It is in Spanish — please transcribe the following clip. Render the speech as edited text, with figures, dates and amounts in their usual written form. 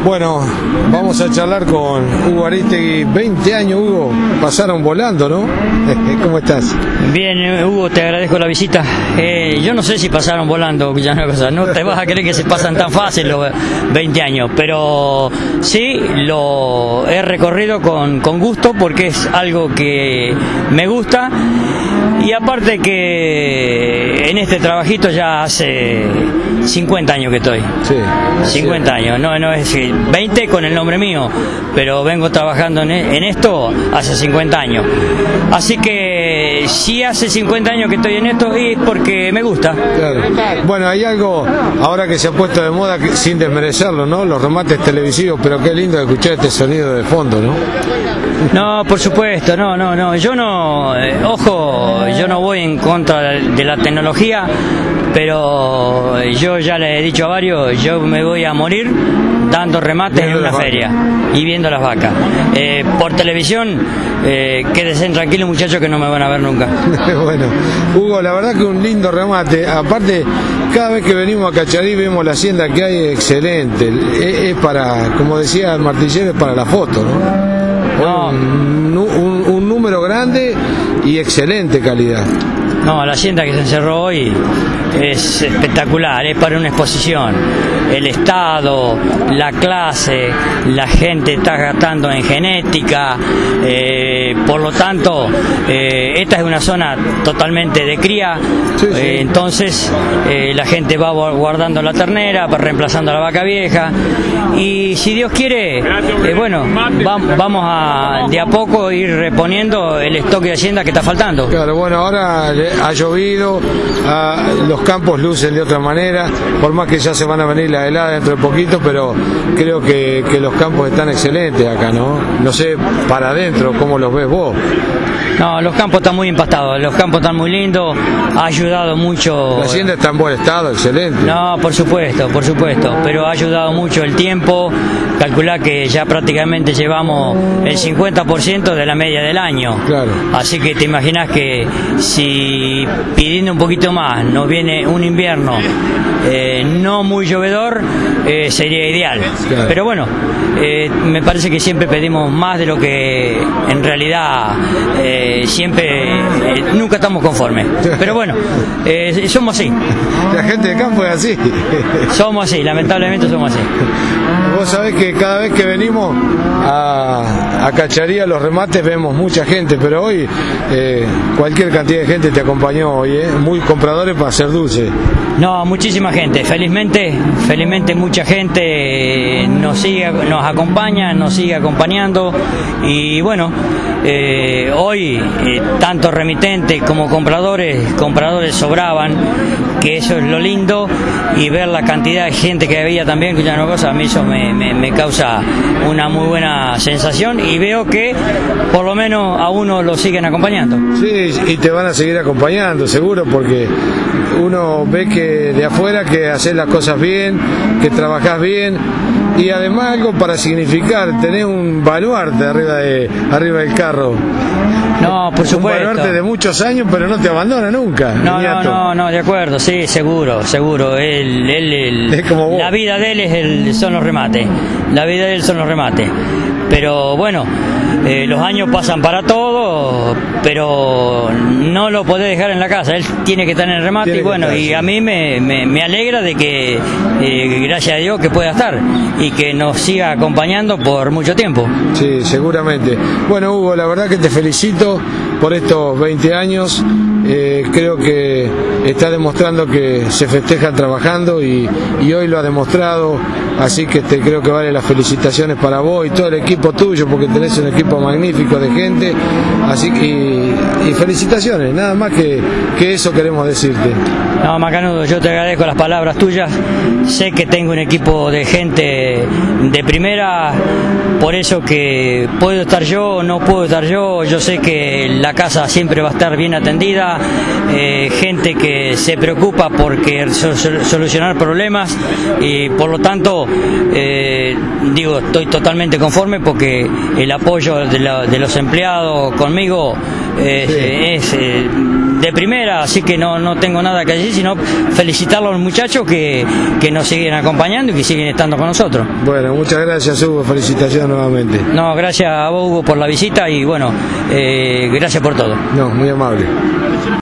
Bueno, vamos a charlar con Hugo Aristegui. 20 años, Hugo, pasaron volando, ¿no? ¿Cómo estás? Bien, Hugo, te agradezco la visita. Yo no sé si pasaron volando, no te vas a creer que se pasan tan fácil los 20 años, pero sí lo he recorrido con gusto porque es algo que me gusta. Y aparte que en este trabajito ya hace 50 años que estoy. Sí. 50 años, no es 20 con el nombre mío, pero vengo trabajando en esto hace 50 años. Así que si hace 50 años que estoy en esto es porque me gusta. Claro. Bueno, hay algo ahora que se ha puesto de moda, sin desmerecerlo, ¿no? Los remates televisivos, pero qué lindo escuchar este sonido de fondo, ¿no? No, por supuesto, no. Yo no, yo no voy en contra de la tecnología, pero yo ya le he dicho a varios, yo me voy a morir dando remates en una feria y viendo las vacas. Por televisión, quédense tranquilos, muchachos, que no me van a ver nunca. Bueno, Hugo, la verdad que un lindo remate. Aparte, cada vez que venimos a Cacharí vemos la hacienda que hay, excelente. Es para, como decía el martillero, es para la foto, ¿no? No. Un número grande y excelente calidad. No, la hacienda que se encerró hoy es espectacular, es para una exposición. El Estado, la clase, la gente está gastando en genética, por lo tanto, esta es una zona totalmente de cría, sí. Entonces la gente va guardando la ternera, reemplazando a la vaca vieja, y si Dios quiere, bueno, vamos a de a poco ir reponiendo el stock de hacienda que está faltando. Claro, bueno, ahora ha llovido, los campos lucen de otra manera, por más que ya se van a venir las heladas dentro de poquito, pero creo que los campos están excelentes acá, ¿no? No sé, para adentro, ¿cómo los ves vos? No, los campos están muy empastados, los campos están muy lindos, ha ayudado mucho. La hacienda está en buen estado, excelente. No, por supuesto, pero ha ayudado mucho el tiempo. Calculá que ya prácticamente llevamos el 50% de la media del año. Claro. Así que te imaginas que si pidiendo un poquito más nos viene un invierno no muy llovedor, sería ideal. Claro. Pero bueno, me parece que siempre pedimos más de lo que en realidad nunca estamos conformes. Pero bueno, somos así. La gente de campo es así. Somos así, lamentablemente somos así. Vos sabés que cada vez que venimos a Cacharí, a los remates, vemos mucha gente, pero hoy cualquier cantidad de gente te acompañó hoy, muy compradores para hacer dulce. No, muchísima gente, felizmente mucha gente nos acompaña, nos sigue acompañando, y bueno, hoy tanto remitentes como compradores sobraban, que eso es lo lindo, y ver la cantidad de gente que había también, que ya no cosa, a mí eso me causa una muy buena sensación, y veo que por lo menos a uno lo siguen acompañando. Sí, y te van a seguir acompañando, seguro, porque uno ve que de afuera que haces las cosas bien, que trabajás bien, y además algo para significar, tenés un baluarte arriba del carro. No, por supuesto. Un baluarte de muchos años, pero no te abandona nunca. No, de acuerdo, sí, seguro. Él es como vos. La vida de él son los remates. Pero bueno, los años pasan para todo, pero no lo podés dejar en la casa, él tiene que estar en el remate, y bueno, y a mí me alegra de que, gracias a Dios, que pueda estar y que nos siga acompañando por mucho tiempo. Sí, seguramente. Bueno, Hugo, la verdad que te felicito por estos 20 años. Creo que está demostrando que se festejan trabajando, y hoy lo ha demostrado, así que creo que vale las felicitaciones para vos y todo el equipo tuyo, porque tenés un equipo magnífico de gente, así que y felicitaciones, nada más que eso queremos decirte. No, Macanudo, yo te agradezco las palabras tuyas, sé que tengo un equipo de gente de primera, por eso que puedo estar yo o no puedo estar yo sé que la casa siempre va a estar bien atendida, gente que se preocupa porque solucionar problemas, y por lo tanto estoy totalmente conforme, porque el apoyo de los empleados conmigo es de primera, así que no tengo nada que decir, sino felicitarlos a los muchachos que nos siguen acompañando y que siguen estando con nosotros. Bueno, muchas gracias, Hugo, felicitaciones nuevamente. No, gracias a vos, Hugo, por la visita y bueno, gracias por todo. No, muy amable.